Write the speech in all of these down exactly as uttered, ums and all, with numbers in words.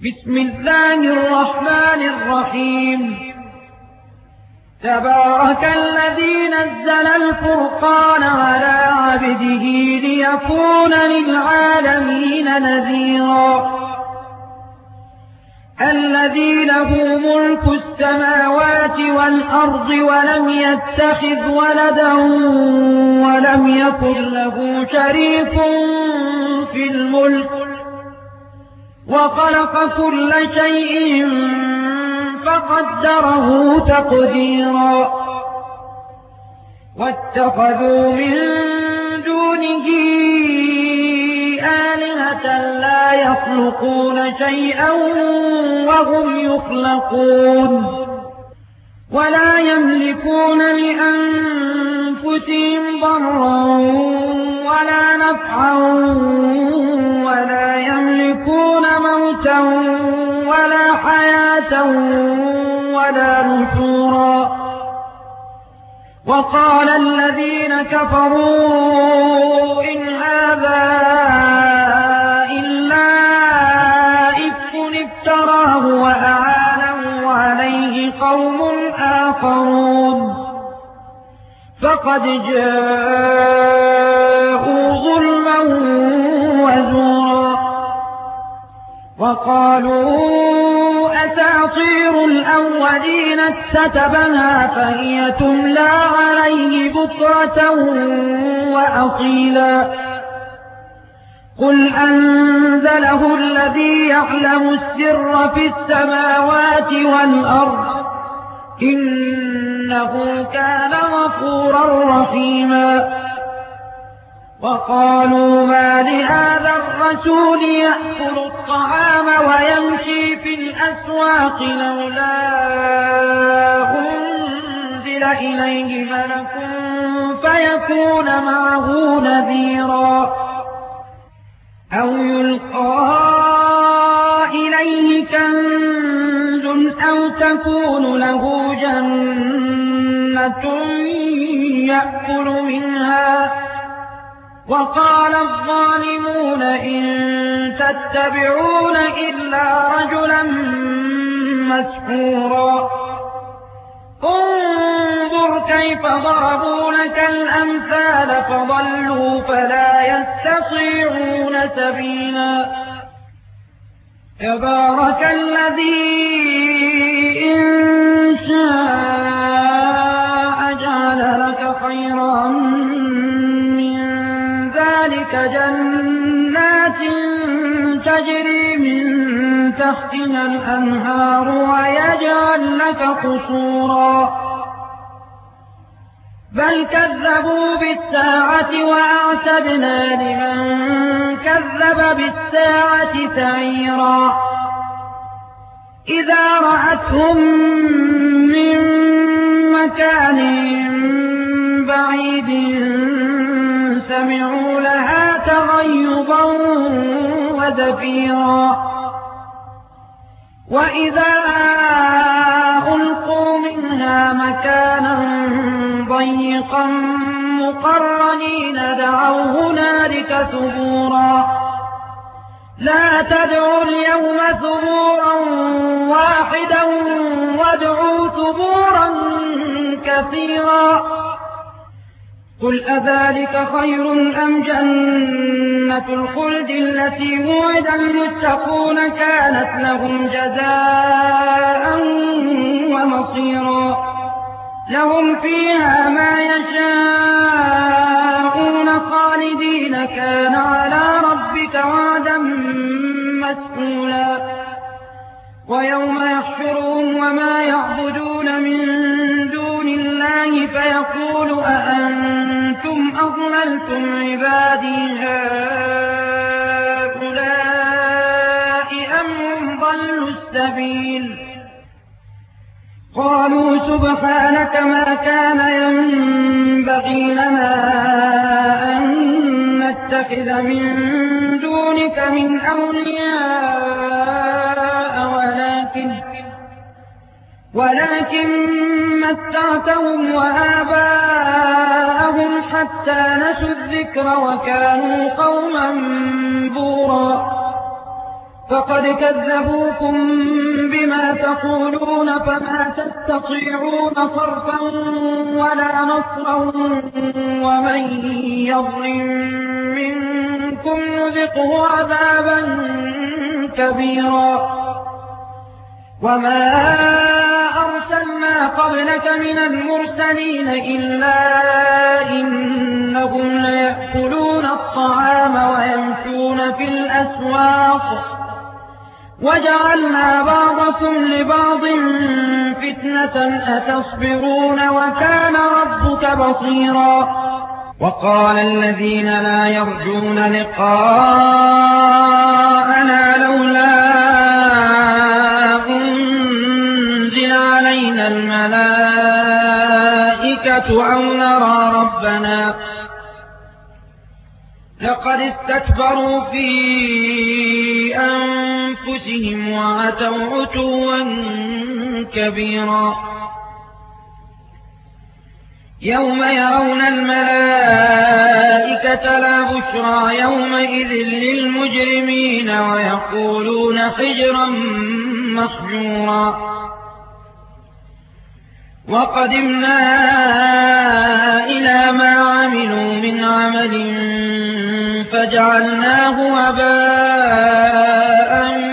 بسم الله الرحمن الرحيم تبارك الذي نزل الفرقان على عبده ليكون للعالمين نذيرا الذي له ملك السماوات والأرض ولم يتخذ ولدا ولم يكن له شريك في الملك وخلق كل شيء فقدره تقديرا واتخذوا من دونه آلهة لا يخلقون شيئا وهم يخلقون ولا يملكون لأنفسهم ضرا ولا نفعا ولا يملكون موتا ولا حياة ولا نشورا وقال الذين كفروا إن هذا إلا إفك افتراه وأعانه عليه قوم آخرون فقد جاءوا ظلما وزورا وقالوا أساطير الأولين اكتتبها فهي تملى عليه بكرة وأصيلا قل أنزله الذي يعلم السر في السماوات والأرض إنه كان غفورا رحيما وقالوا ما لهذا الرسول يأكل الطعام ويمشي في الأسواق لولا أنزل إليه ملك فيكون معه نذيرا أو يلقى إليه كنز أو تكون له جنة يأكل منها وقال الظالمون إن تتبعون إلا رجلا مسحورا انظر كيف ضربوا لك الأمثال فضلوا فلا يستطيعون سبيلا تبارك الذي إن شاء جعل لك خيرا جنات تجري من تحتها الأنهار ويجعل لك قصورا بل كذبوا بالساعة وأعتدنا لمن كذب بالساعة سعيرا إذا رأتهم من مكان بعيد سمعوا لها تغيظا وزفيرا وإذا ألقوا منها مكانا ضيقا مقرنين دعوا هنالك ثبورا لا تدعوا اليوم ثبورا واحدا وادعوا ثبورا كثيرا قل أذلك خير أم جنة الخلد التي وعد المتقون كانت لهم جزاء ومصيرا لهم فيها ما يشاءون خالدين كان على ربك وعدا مسئولا ويوم يحشرهم وما يعبدون من دون الله فيقول أأنتم أضللتم عبادي هؤلاء أم هم ضلوا السبيل قالوا سبحانك ما كان ينبغي لنا أن نتخذ من دونك من أولياء ولكن ولكن متعتهم وآباءهم حتى نسوا الذكر وكانوا قوما بورا فقد كذبوكم بما تقولون فما تستطيعون صرفا ولا نصرا ومن يظلم منكم نذقه عذابا كبيرا وما أرسلنا قبلك من المرسلين إلا إنهم ليأكلون الطعام ويمشون في الأسواق وجعلنا بعضكم لبعض فتنة أتصبرون وكان ربك بصيرا وقال الذين لا يرجون لقاءنا لولا أنزل علينا الملائكة أو نرى ربنا لقد استكبروا في أنفسهم وعتوا عتوا كبيرا يوم يرون الملائكة لا بشرى يومئذ للمجرمين ويقولون حجرا محجورا وقدمنا إلى ما عملوا من عمل فجعلناه هباء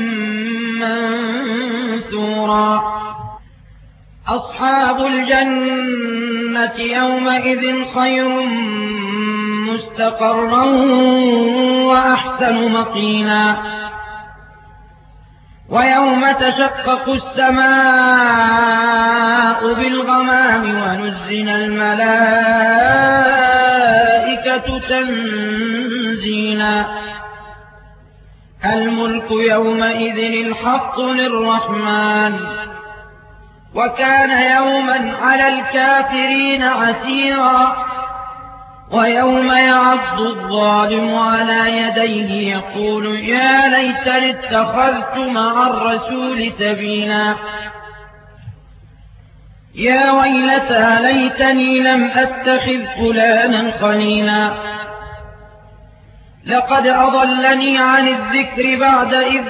منثورا أصحاب الجنة يومئذ خير مستقرا وأحسن مقيلا ويوم تشقق السماء بالغمام ونزل الملائكة تنزيلا الملك يومئذ الحق للرحمن وكان يوما على الكافرين عسيرا ويوم يعض الظالم على يديه يقول يا ليتني اتخذت مع الرسول سبيلا يا ويلتى ليتني لم أتخذ فلانا خليلا لقد أضلني عن الذكر بعد إذ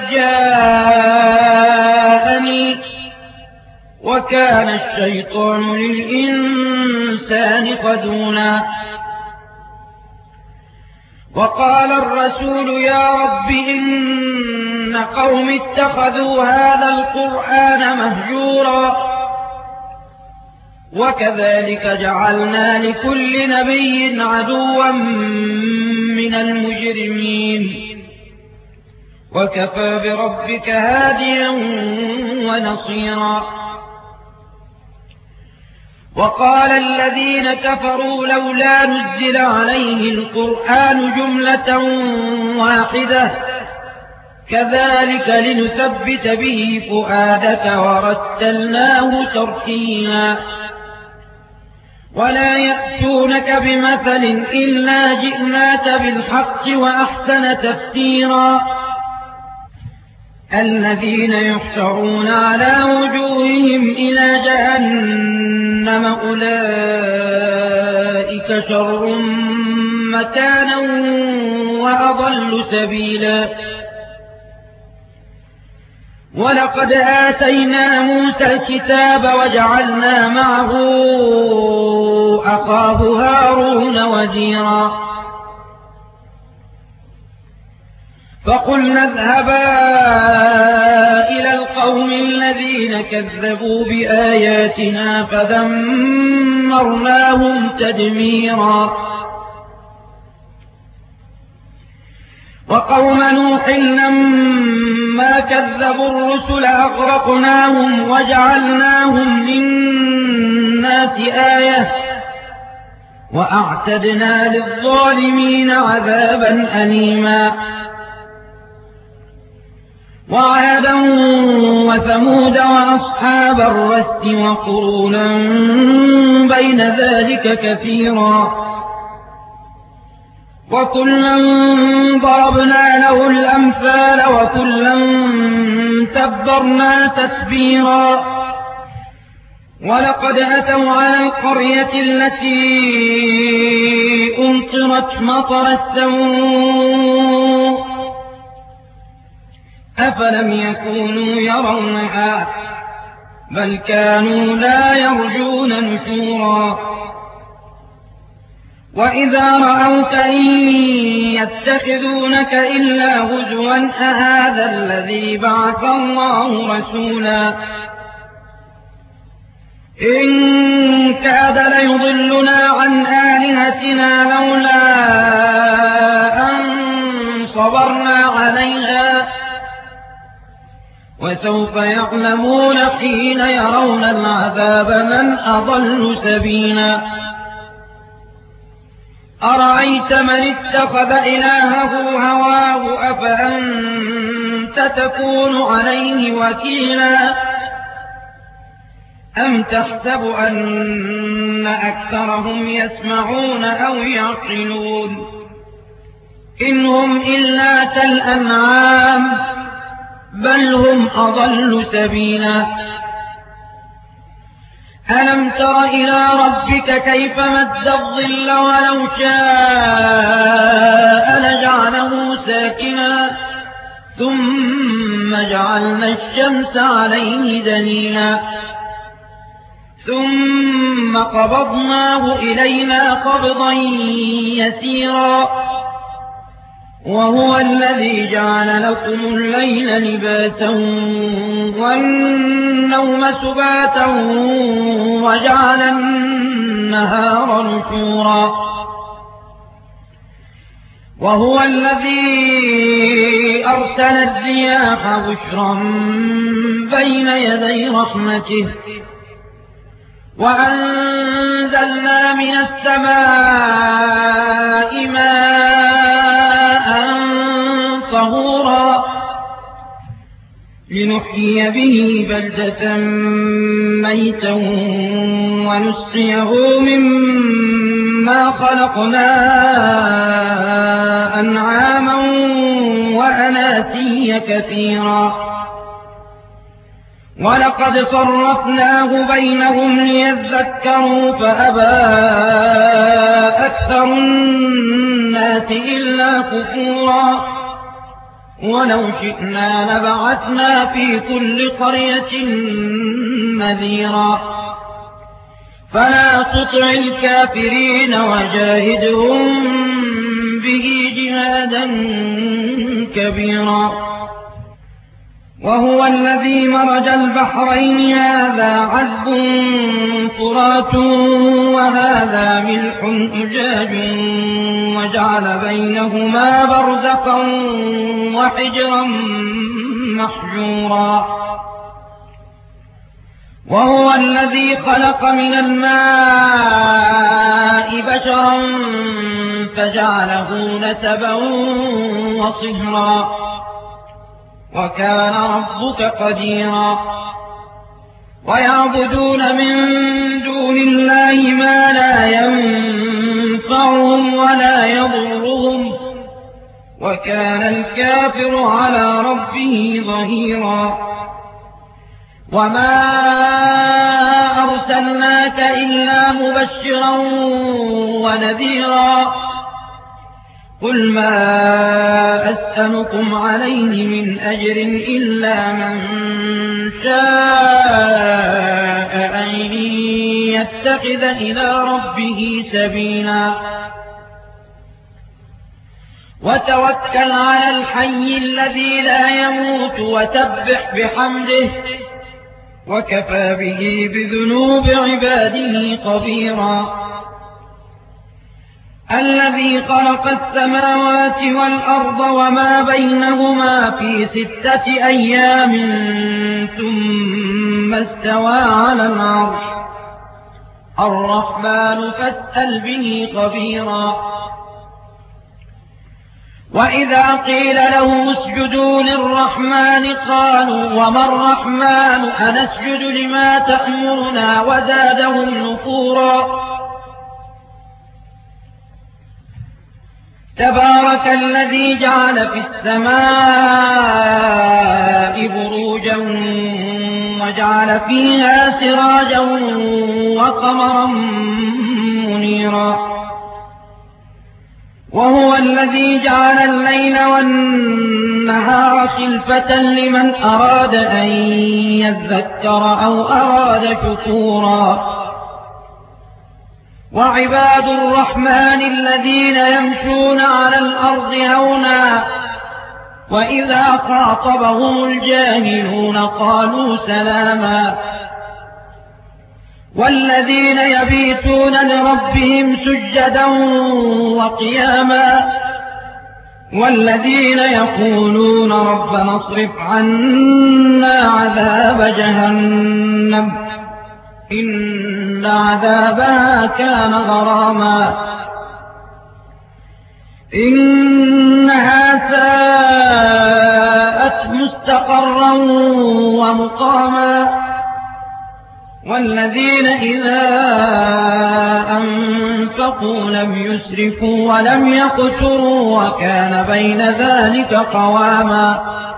جاءني وكان الشيطان للإنسان خذولا وقال الرسول يا رب إن قوم اتخذوا هذا القرآن مهجورا وكذلك جعلنا لكل نبي عدوا من المجرمين وكفى بربك هاديا ونصيرا وقال الذين كفروا لولا نزل عليه القرآن جملة واحدة كذلك لنثبت به فؤادك ورتلناه ترتيلا ولا يأتونك بمثل إلا جئناك بالحق وأحسن تفسيرا الذين يحشرون على وجوههم إلى جهنم أولئك شر مكانا وأضل سبيلا ولقد آتينا موسى الكتاب وجعلنا معه أخاه هارون وزيرا فقلنا اذهبا إلى القوم الذين كذبوا بآياتنا فدمرناهم تدميرا وقوم نوح لما كذبوا الرسل أغرقناهم وجعلناهم للناس آية وأعتدنا للظالمين عذابا أليما وعادا وثمود وأصحاب الرس وقرونا بين ذلك كثيرا وكلا ضربنا له الأمثال وكلا تبرنا تتبيرا ولقد أتوا على القرية التي أمطرت مطر السوء أفلم يكونوا يرونها بل كانوا لا يرجون نشورا وإذا رأوك إن يتخذونك إلا هزوا أهذا الذي بعث الله رسولا إن كاد ليضلنا عن آلهتنا لولا أن صبرنا عليها وسوف يعلمون حين يرون العذاب من أضل سبيلا أرأيت من اتخذ إلهه هواه أفأنت تكون عليه وكيلا أم تحسب أن أكثرهم يسمعون أو يعقلون إن هم إلا كالأنعام بل هم أضل سبيلا ألم تر إلى ربك كيف مد الظل ولو شاء لجعله ساكنا ثم جعلنا الشمس عليه دليلا ثم قبضناه إلينا قبضا يسيرا وهو الذي جعل لكم الليل لباسا والنوم سباتا وجعل النهار نشورا وهو الذي أرسل الرياح بشرا بين يدي رحمته وأنزلنا من السماء ماء طهورا لنحيي به بلدة ميتا ونسقيه مما خلقنا أنعاما وأناسيا كثيرا ولقد صرفناه بينهم ليذكروا فأبى أكثر الناس إلا كفورا ولو شئنا لبعثنا في كل قرية نذيرا فلا تطع الكافرين وجاهدهم به جهادا كبيرا وهو الذي مرج البحرين هذا عذب فرات وهذا ملح أجاج وجعل بينهما برزخا وحجرا محجورا وهو الذي خلق من الماء بشرا فجعله نسبا وصهرا وكان ربك قديرا ويعبدون من دون الله ما لا ينفعهم ولا يضرهم وكان الكافر على ربه ظهيرا وما أرسلناك إلا مبشرا ونذيرا قل ما أسألكم عليه من أجر إلا من شاء أن يتخذ إلى ربه سبيلا وتوكل على الحي الذي لا يموت وسبح بحمده وكفى به بذنوب عباده خبيرا الذي خلق السماوات والأرض وما بينهما في ستة أيام ثم استوى على العرش الرحمن فاسأل به خبيرا وإذا قيل له اسجدوا للرحمن قالوا وما الرحمن أنسجد لما تأمرنا وزادهم نفورا تبارك الذي جعل في السماء بروجا وجعل فيها سراجا وقمرا منيرا وهو الذي جعل الليل والنهار خلفة لمن أراد أن يذكر أو أراد شكورا وعباد الرحمن الذين يمشون على الأرض هونا وإذا خاطبهم الجاهلون قالوا سلاما والذين يبيتون لربهم سجدا وقياما والذين يقولون ربنا اصرف عنا عذاب جهنم إن عذابها كان غراما إنها ساءت مستقرا ومقاما والذين إذا أنفقوا لم يسرفوا ولم يقتروا وكان بين ذلك قواما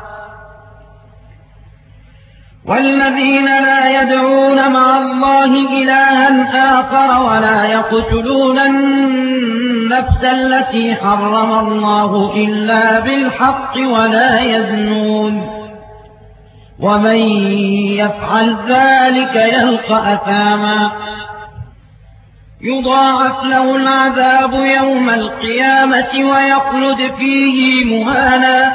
والذين لا يدعون مع الله إلها آخر ولا يقتلون النفس التي حرم الله إلا بالحق ولا يزنون ومن يفعل ذلك يلقى أثاما يضاعف له العذاب يوم القيامة ويخلد فيه مهانا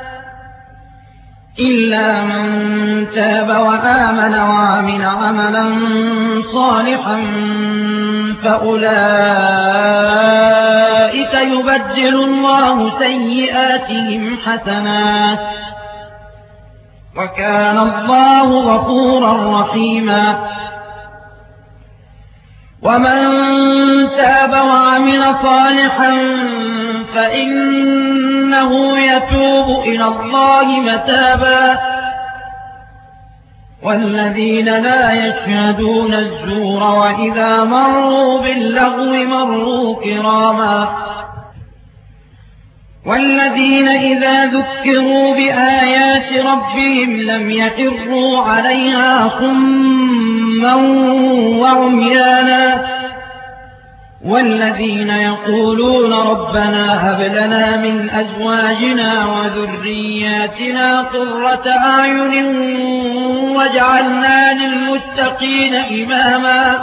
إلا من تاب وآمن وعمل عملا صالحا فأولئك يبدل الله سيئاتهم حسنات وكان الله غفورا رحيما ومن تاب وعمل صالحا فإنه يتوب إلى الله متابا والذين لا يشهدون الزور وإذا مروا باللغو مروا كراما والذين إذا ذكروا بآيات ربهم لم يخروا عليها صما وعميانا والذين يقولون ربنا هب لنا من أزواجنا وذرياتنا قرة أعين واجعلنا للمتقين إماما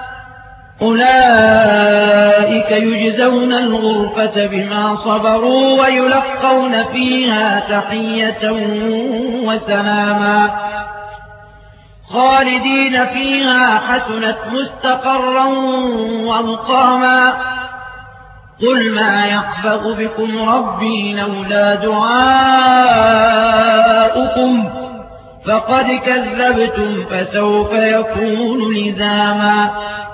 أولئك يجزون الغرفة بما صبروا ويلقون فيها تحية وسلاما خالدين فيها حسنت مستقرا ومقاما قل ما يحبغ بكم ربي لولا دعاؤكم فقد كذبتم فسوف يكون لزاما